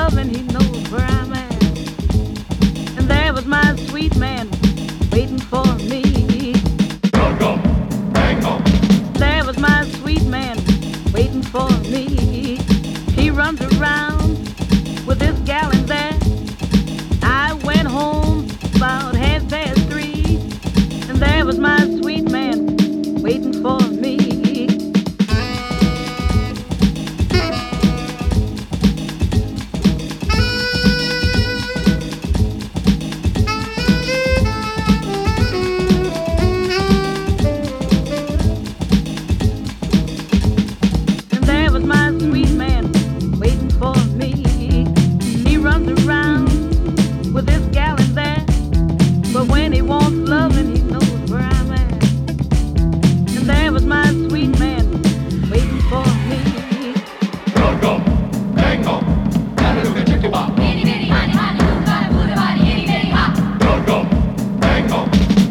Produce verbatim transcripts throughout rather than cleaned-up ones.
loving, he knows where I'm at. And there was my sweet man waiting for me. There was my sweet man waiting for me. He runs around with this gal in there. I went home about half past three, and there was my sweet man waiting for me. But when he wants loving, he knows where I'm at. And there was my sweet man waiting for me. Rocco, vengo, gotta look at chicky bop. Itty bitty honey, honey, who's got a booty body, itty bitty hop. Rocco, vengo.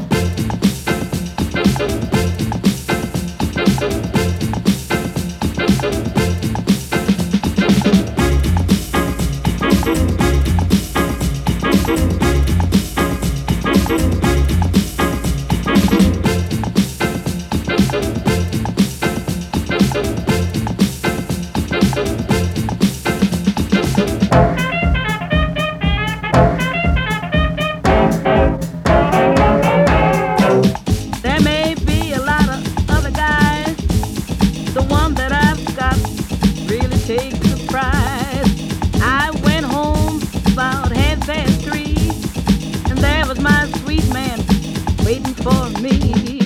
There may be a lot of other guys. The one that I've got really takes the prize. I went home about half past three, and there was my sweet man waiting for me.